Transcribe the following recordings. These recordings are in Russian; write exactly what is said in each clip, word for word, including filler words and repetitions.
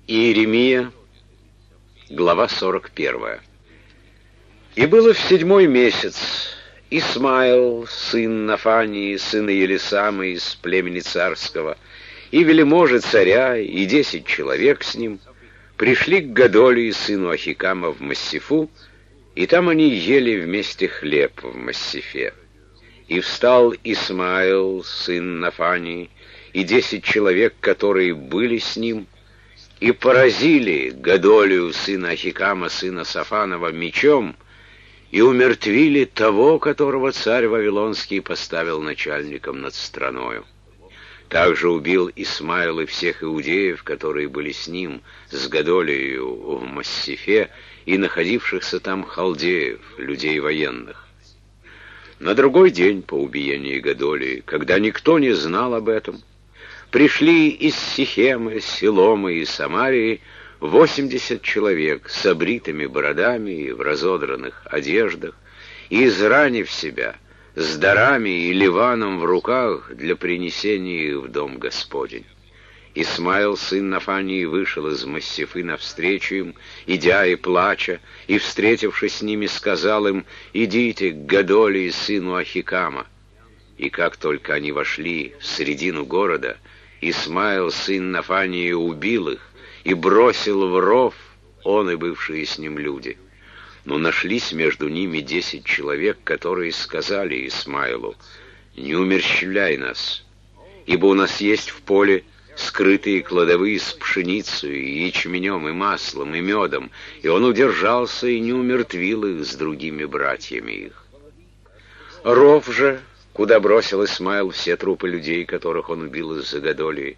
Иеремия, глава сорок первая. «И было в седьмой месяц, Исмаил, сын Нафании, сына Елисама из племени царского, и вельможи царя, и десять человек с ним, пришли к Годолии, сыну Ахикама, в Массифу, и там они ели вместе хлеб в Массифе. И встал Исмаил, сын Нафании, и десять человек, которые были с ним, и поразили Годолию, сына Ахикама, сына Сафанова, мечом, и умертвили того, которого царь Вавилонский поставил начальником над страною. Также убил Исмаил и всех иудеев, которые были с ним, с Годолией в Массифе, и находившихся там халдеев, людей военных. На другой день по убиении Годолии, когда никто не знал об этом, пришли из Сихема, Силома и Самарии восемьдесят человек с обритыми бородами и в разодранных одеждах, и, изранив себя, с дарами и ливаном в руках для принесения их в дом Господень. Исмаил, сын Нафании, вышел из Массифы навстречу им, идя и плача, и, встретившись с ними, сказал им: «Идите к Годолии, сыну Ахикама». И как только они вошли в середину города, Исмаил, сын Нафании, убил их и бросил в ров, он и бывшие с ним люди. Но нашлись между ними десять человек, которые сказали Исмаилу: «Не умерщвляй нас, ибо у нас есть в поле скрытые кладовые с пшеницей, и ячменем, и маслом, и медом». И он удержался и не умертвил их с другими братьями их. Ров же, куда бросил Исмаил все трупы людей, которых он убил из-за Годолии,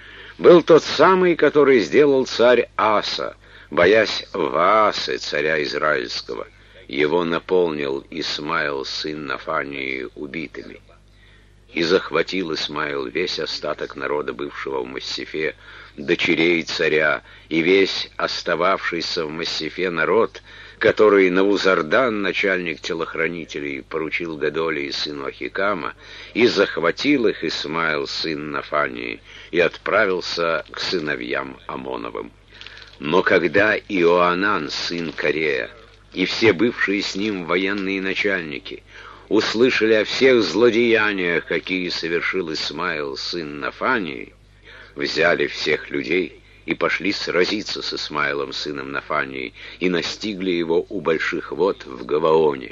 был тот самый, который сделал царь Аса, боясь Ваасы, царя Израильского. Его наполнил Исмаил, сын Нафании, убитыми. И захватил Исмаил весь остаток народа, бывшего в Массифе, дочерей царя, и весь остававшийся в Массифе народ, который Навузардан, начальник телохранителей, поручил Годолии, сыну Ахикама, и захватил их Исмаил, сын Нафании, и отправился к сыновьям Амоновым. Но когда Иоанан, сын Карея, и все бывшие с ним военные начальники услышали о всех злодеяниях, какие совершил Исмаил, сын Нафании, взяли всех людей и пошли сразиться с Исмаилом, сыном Нафании, и настигли его у больших вод в Гаваоне.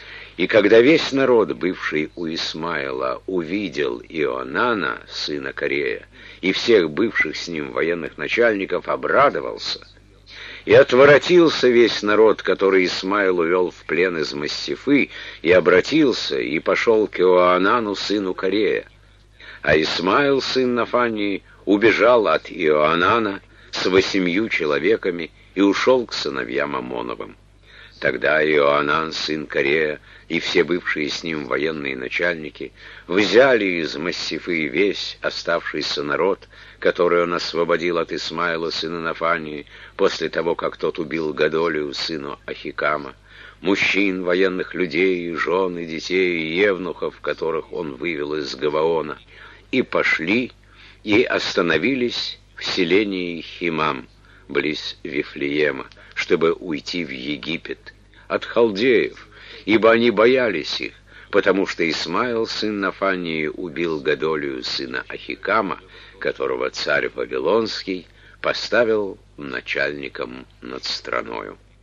И когда весь народ, бывший у Исмаила, увидел Иоанана, сына Карея, и всех бывших с ним военных начальников, обрадовался, и отворотился весь народ, который Исмаил увел в плен из Массифы, и обратился, и пошел к Иоанану, сыну Карея. А Исмаил, сын Нафании, убежал от Иоанана с восемью человеками и ушел к сыновьям Амоновым. Тогда Иоанан, сын Карея, и все бывшие с ним военные начальники взяли из Массифы весь оставшийся народ, который он освободил от Исмаила, сына Нафании, после того, как тот убил Годолию, сыну Ахикама, мужчин, военных людей, жен и детей, и евнухов, которых он вывел из Гаваона, и пошли, и остановились в селении Химам, близ Вифлеема, чтобы уйти в Египет от халдеев, ибо они боялись их, потому что Исмаил, сын Нафании, убил Годолию, сына Ахикама, которого царь Вавилонский поставил начальником над страною.